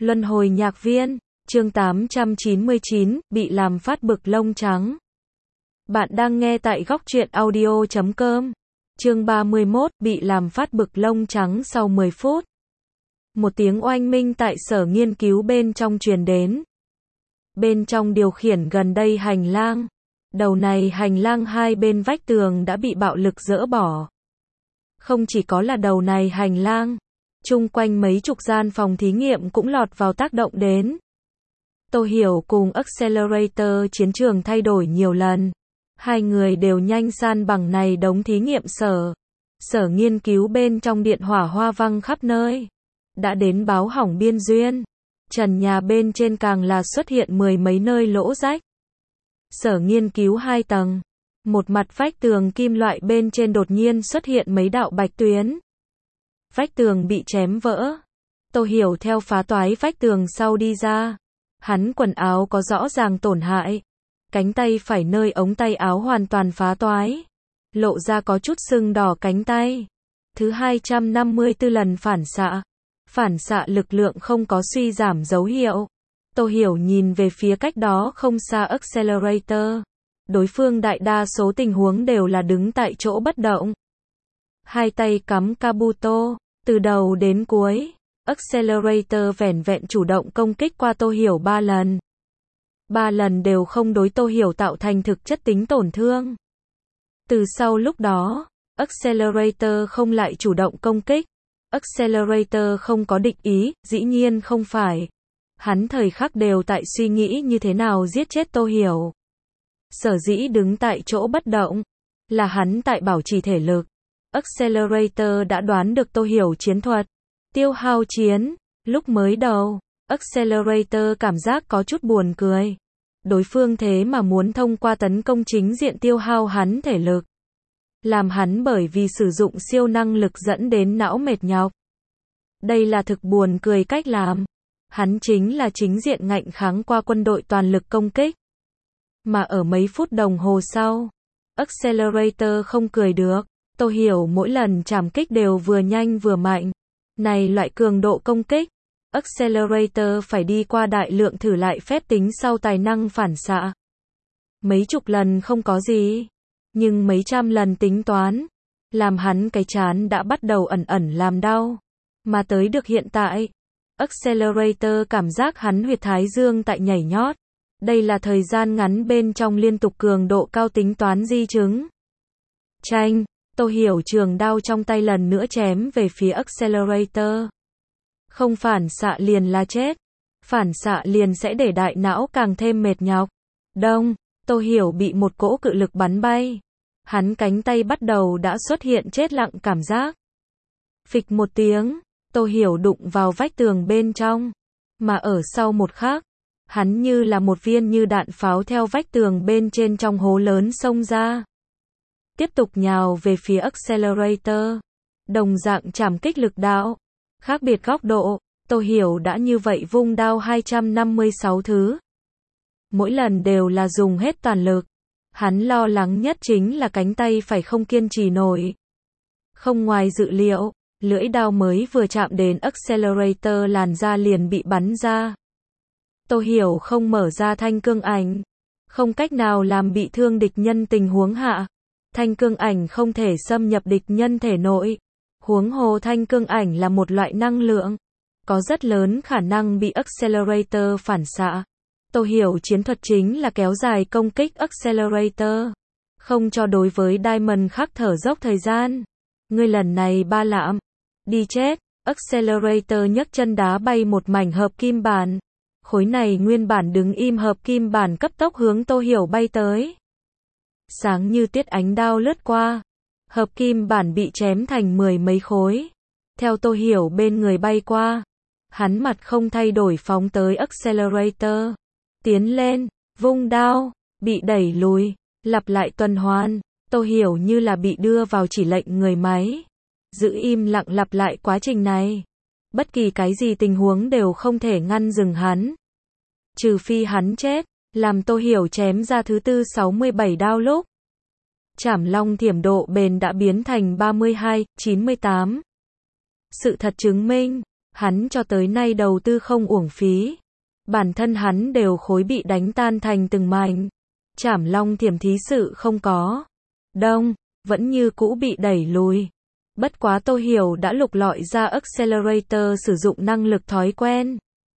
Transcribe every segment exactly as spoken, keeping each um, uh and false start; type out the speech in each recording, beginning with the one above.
Luân hồi nhạc viên, chương tám trăm chín mươi chín, bị làm phát bực lông trắng. Bạn đang nghe tại góc truyện audio chấm com. Chương ba mươi mốt, bị làm phát bực lông trắng sau mười phút. Một tiếng oanh minh tại sở nghiên cứu bên trong truyền đến. Bên trong điều khiển gần đây hành lang. Đầu này hành lang hai bên vách tường đã bị bạo lực dỡ bỏ. Không chỉ có là đầu này hành lang, chung quanh mấy chục gian phòng thí nghiệm cũng lọt vào tác động đến. Tô Hiểu cùng Accelerator chiến trường thay đổi nhiều lần. Hai người đều nhanh san bằng này đống thí nghiệm sở. Sở nghiên cứu bên trong điện hỏa hoa văng khắp nơi. Đã đến báo hỏng biên duyên. Trần nhà bên trên càng là xuất hiện mười mấy nơi lỗ rách. Sở nghiên cứu hai tầng. Một mặt vách tường kim loại bên trên đột nhiên xuất hiện mấy đạo bạch tuyến. Vách tường bị chém vỡ. Tô Hiểu theo phá toái vách tường sau đi ra. Hắn quần áo có rõ ràng tổn hại. Cánh tay phải nơi ống tay áo hoàn toàn phá toái. Lộ ra có chút sưng đỏ cánh tay. Thứ hai trăm năm mươi tư lần phản xạ. Phản xạ lực lượng không có suy giảm dấu hiệu. Tô Hiểu nhìn về phía cách đó không xa Accelerator. Đối phương đại đa số tình huống đều là đứng tại chỗ bất động. Hai tay cắm Kabuto, từ đầu đến cuối. Accelerator vẻn vẹn chủ động công kích qua Tô Hiểu ba lần. Ba lần đều không đối Tô Hiểu tạo thành thực chất tính tổn thương. Từ sau lúc đó, Accelerator không lại chủ động công kích. Accelerator không có định ý, dĩ nhiên không phải. Hắn thời khắc đều tại suy nghĩ như thế nào giết chết Tô Hiểu. Sở dĩ đứng tại chỗ bất động, là hắn tại bảo trì thể lực. Accelerator đã đoán được Tô Hiểu chiến thuật. Tiêu hao chiến. Lúc mới đầu, Accelerator cảm giác có chút buồn cười. Đối phương thế mà muốn thông qua tấn công chính diện tiêu hao hắn thể lực. Làm hắn bởi vì sử dụng siêu năng lực dẫn đến não mệt nhọc. Đây là thực buồn cười cách làm. Hắn chính là chính diện ngạnh kháng qua quân đội toàn lực công kích. Mà ở mấy phút đồng hồ sau, Accelerator không cười được. Tô Hiểu mỗi lần chạm kích đều vừa nhanh vừa mạnh. Này loại cường độ công kích, Accelerator phải đi qua đại lượng thử lại phép tính sau tài năng phản xạ. Mấy chục lần không có gì, nhưng mấy trăm lần tính toán, làm hắn cái trán đã bắt đầu ẩn ẩn làm đau. Mà tới được hiện tại, Accelerator cảm giác hắn huyệt thái dương tại nhảy nhót. Đây là thời gian ngắn bên trong liên tục cường độ cao tính toán di chứng. Chanh, Tô Hiểu trường đao trong tay lần nữa chém về phía Accelerator. Không phản xạ liền là chết. Phản xạ liền sẽ để đại não càng thêm mệt nhọc. Đông, Tô Hiểu bị một cỗ cự lực bắn bay. Hắn cánh tay bắt đầu đã xuất hiện chết lặng cảm giác. Phịch một tiếng, Tô Hiểu đụng vào vách tường bên trong. Mà ở sau một khắc, hắn như là một viên như đạn pháo theo vách tường bên trên trong hố lớn xông ra. Tiếp tục nhào về phía Accelerator. Đồng dạng chạm kích lực đạo. Khác biệt góc độ, Tô Hiểu đã như vậy vung đao hai trăm năm mươi sáu thứ. Mỗi lần đều là dùng hết toàn lực. Hắn lo lắng nhất chính là cánh tay phải không kiên trì nổi. Không ngoài dự liệu, lưỡi đao mới vừa chạm đến Accelerator làn da liền bị bắn ra. Tô Hiểu không mở ra thanh cương ảnh. Không cách nào làm bị thương địch nhân tình huống hạ. Thanh cương ảnh không thể xâm nhập địch nhân thể nội. Huống hồ thanh cương ảnh là một loại năng lượng. Có rất lớn khả năng bị Accelerator phản xạ. Tô Hiểu chiến thuật chính là kéo dài công kích Accelerator. Không cho đối với Diamond khắc thở dốc thời gian. Ngươi lần này ba lạm. Đi chết. Accelerator nhấc chân đá bay một mảnh hợp kim bản. Khối này nguyên bản đứng im hợp kim bản cấp tốc hướng Tô Hiểu bay tới. Sáng như tiết ánh đao lướt qua. Hợp kim bản bị chém thành mười mấy khối. Theo Tô Hiểu bên người bay qua. Hắn mặt không thay đổi phóng tới Accelerator. Tiến lên, vung đao, bị đẩy lùi, lặp lại tuần hoàn. Tô Hiểu như là bị đưa vào chỉ lệnh người máy. Giữ im lặng lặp lại quá trình này. Bất kỳ cái gì tình huống đều không thể ngăn dừng hắn. Trừ phi hắn chết, làm Tô Hiểu chém ra thứ tư sáu mươi bảy đao lúc. Trảm long thiểm độ bền đã biến thành ba mươi hai, chín mươi tám. Sự thật chứng minh, Hắn cho tới nay đầu tư không uổng phí. Bản thân hắn đều khối bị đánh tan thành từng mảnh. Trảm Long Thiểm thí sự không có. Đông, vẫn như cũ bị đẩy lùi. Bất quá Tô Hiểu đã lục lọi ra Accelerator sử dụng năng lực thói quen.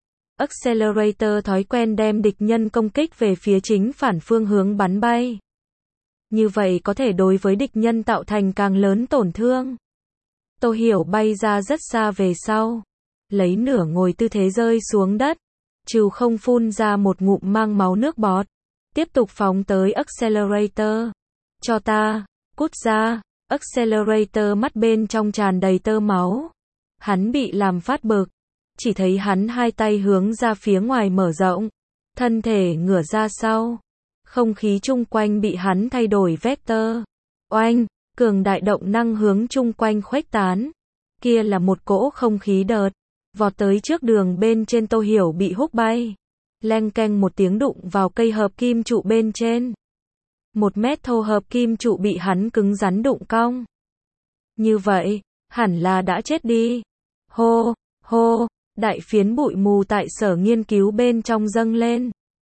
Accelerator thói quen đem địch nhân công kích về phía chính phản phương hướng bắn bay. Như vậy có thể đối với địch nhân tạo thành càng lớn tổn thương. Tô Hiểu bay ra rất xa về sau. Lấy nửa ngồi tư thế rơi xuống đất. Trừ không phun ra một ngụm mang máu nước bọt. Tiếp tục phóng tới Accelerator. Cho ta, cút ra. Accelerator mắt bên trong tràn đầy tơ máu. Hắn bị làm phát bực. Chỉ thấy hắn hai tay hướng ra phía ngoài mở rộng. Thân thể ngửa ra sau. Không khí chung quanh bị hắn thay đổi vector. Oanh, cường đại động năng hướng chung quanh khuếch tán. Kia là một cỗ không khí đợt. Vọt tới trước đường bên trên Tô Hiểu bị húc bay. Leng keng một tiếng đụng vào cây hợp kim trụ bên trên. Một mét thô hợp kim trụ bị hắn cứng rắn đụng cong. Như vậy, hẳn là đã chết đi. Hô, hô, đại phiến bụi mù tại sở nghiên cứu bên trong dâng lên.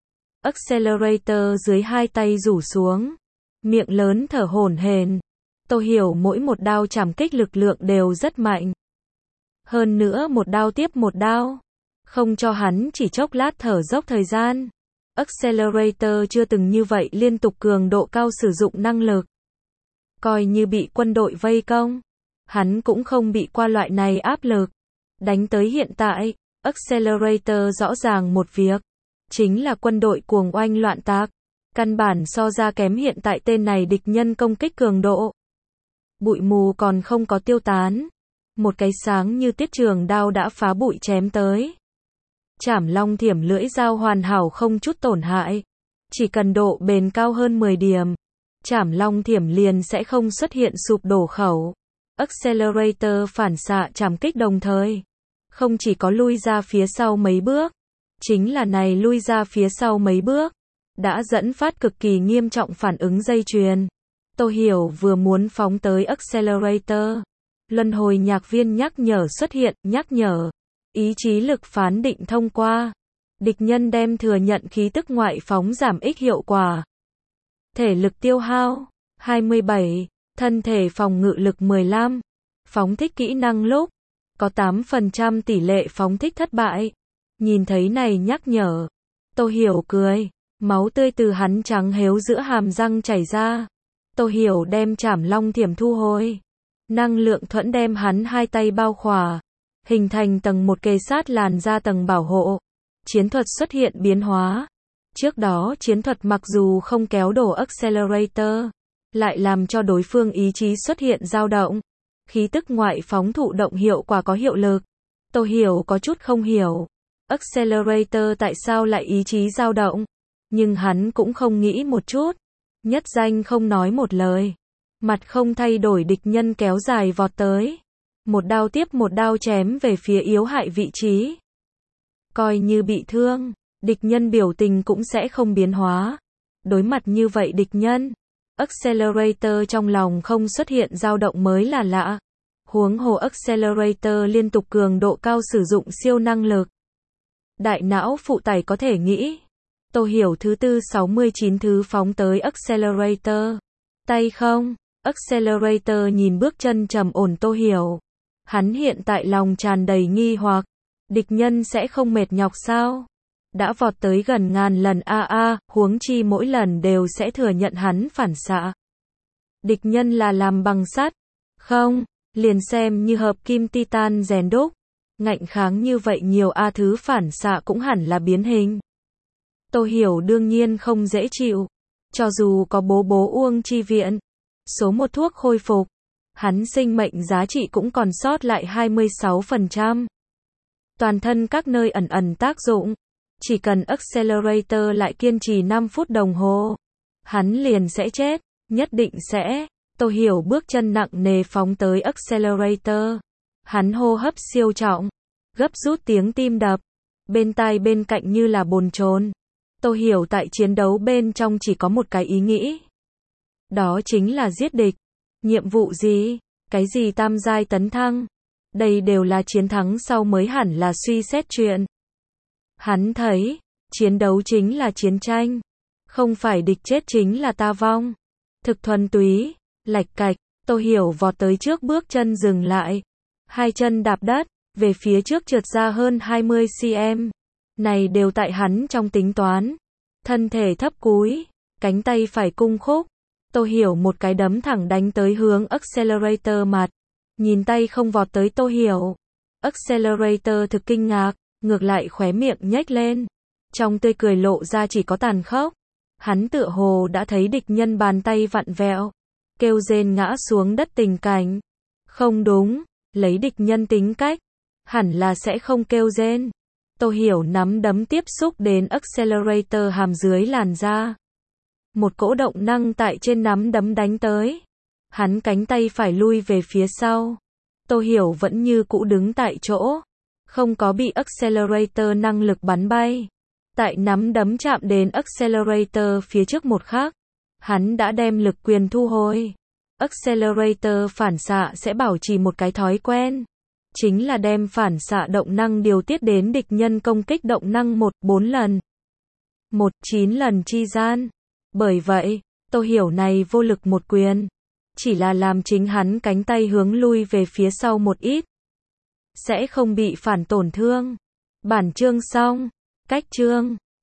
Accelerator dưới hai tay rủ xuống. Miệng lớn thở hổn hển. Tô Hiểu mỗi một đao chảm kích lực lượng đều rất mạnh. Hơn nữa một đao tiếp một đao. Không cho hắn chỉ chốc lát thở dốc thời gian. Accelerator chưa từng như vậy liên tục cường độ cao sử dụng năng lực. Coi như bị quân đội vây công. Hắn cũng không bị qua loại này áp lực. Đánh tới hiện tại, Accelerator rõ ràng một việc. Chính là quân đội cuồng oanh loạn tác. Căn bản so ra kém hiện tại tên này địch nhân công kích cường độ. Bụi mù còn không có tiêu tán. Một cái sáng như tiết trường đao đã phá bụi chém tới. Trảm Long Thiểm lưỡi dao hoàn hảo không chút tổn hại. Chỉ cần độ bền cao hơn mười điểm. Trảm Long Thiểm liền sẽ không xuất hiện sụp đổ khẩu. Accelerator phản xạ trảm kích đồng thời. Không chỉ có lui ra phía sau mấy bước. Chính là này lui ra phía sau mấy bước. Đã dẫn phát cực kỳ nghiêm trọng phản ứng dây chuyền. Tô Hiểu vừa muốn phóng tới Accelerator. Luân hồi nhạc viên nhắc nhở xuất hiện, nhắc nhở. Ý chí lực phán định thông qua. Địch nhân đem thừa nhận khí tức ngoại phóng giảm ích hiệu quả. Thể lực tiêu hao, hai mươi bảy. Thân thể phòng ngự lực mười lăm. Phóng thích kỹ năng lúc. Có tám phần trăm tỷ lệ phóng thích thất bại. Nhìn thấy này nhắc nhở. Tô Hiểu cười. Máu tươi từ hắn trắng héo giữa hàm răng chảy ra. Tô Hiểu đem Trảm Long Thiểm thu hồi. Năng lượng thuẫn đem hắn hai tay bao khỏa. Hình thành tầng một kề sát làn ra tầng bảo hộ. Chiến thuật xuất hiện biến hóa. Trước đó chiến thuật mặc dù không kéo đổ Accelerator. Lại làm cho đối phương ý chí xuất hiện dao động. Khí tức ngoại phóng thụ động hiệu quả có hiệu lực. Tô Hiểu có chút không hiểu. Accelerator tại sao lại ý chí dao động. Nhưng hắn cũng không nghĩ một chút. Nhất danh không nói một lời. Mặt không thay đổi địch nhân kéo dài vọt tới. Một đao tiếp một đao chém về phía yếu hại vị trí. Coi như bị thương, địch nhân biểu tình cũng sẽ không biến hóa. Đối mặt như vậy địch nhân, Accelerator trong lòng không xuất hiện dao động mới là lạ. Huống hồ Accelerator liên tục cường độ cao sử dụng siêu năng lực. Đại não phụ tải có thể nghĩ. Tô Hiểu thứ tư sáu mươi chín thứ phóng tới Accelerator. Tay không, Accelerator nhìn bước chân trầm ổn Tô Hiểu. Hắn hiện tại lòng tràn đầy nghi hoặc. Địch nhân sẽ không mệt nhọc sao? Đã vọt tới gần ngàn lần a a, huống chi mỗi lần đều sẽ thừa nhận hắn phản xạ. Địch nhân là làm bằng sắt. Không, liền xem như hợp kim titan rèn đúc. Ngạnh kháng như vậy nhiều a thứ phản xạ cũng hẳn là biến hình. Tô Hiểu đương nhiên không dễ chịu. Cho dù có bố bố Uông chi viện. Số một thuốc khôi phục. Hắn sinh mệnh giá trị cũng còn sót lại hai mươi sáu phần trăm. Toàn thân các nơi ẩn ẩn tác dụng. Chỉ cần Accelerator lại kiên trì năm phút đồng hồ. Hắn liền sẽ chết. Nhất định sẽ. Tô Hiểu bước chân nặng nề phóng tới Accelerator. Hắn hô hấp siêu trọng. Gấp rút tiếng tim đập. Bên tai bên cạnh như là bồn chồn. Tô Hiểu tại chiến đấu bên trong chỉ có một cái ý nghĩ. Đó chính là giết địch. Nhiệm vụ gì? Cái gì tam giai tấn thăng? Đây đều là chiến thắng sau mới hẳn là suy xét chuyện. Hắn thấy, chiến đấu chính là chiến tranh. Không phải địch chết chính là ta vong. Thực thuần túy, lạch cạch, Tô Hiểu vọt tới trước bước chân dừng lại. Hai chân đạp đất, về phía trước trượt ra hơn hai mươi xăng-ti-mét. Này đều tại hắn trong tính toán. Thân thể thấp cúi, cánh tay phải cung khúc. Tô Hiểu một cái đấm thẳng đánh tới hướng Accelerator mặt. Nhìn tay không vọt tới Tô Hiểu. Accelerator thực kinh ngạc, ngược lại khóe miệng nhếch lên. Trong tươi cười lộ ra chỉ có tàn khốc. Hắn tựa hồ đã thấy địch nhân bàn tay vặn vẹo, kêu rên ngã xuống đất tình cảnh. Không đúng, lấy địch nhân tính cách, hẳn là sẽ không kêu rên. Tô Hiểu nắm đấm tiếp xúc đến Accelerator hàm dưới làn da. Một cỗ động năng tại trên nắm đấm đánh tới. Hắn cánh tay phải lui về phía sau. Tô Hiểu vẫn như cũ đứng tại chỗ, không có bị Accelerator năng lực bắn bay. Tại nắm đấm chạm đến Accelerator phía trước một khắc, hắn đã đem lực quyền thu hồi. Accelerator phản xạ sẽ bảo trì một cái thói quen, chính là đem phản xạ động năng điều tiết đến địch nhân công kích động năng một bốn lần, một chín lần chi gian. Bởi vậy, Tô Hiểu này vô lực một quyền, chỉ là làm chính hắn cánh tay hướng lui về phía sau một ít, sẽ không bị phản tổn thương. Bản chương xong. Cách chương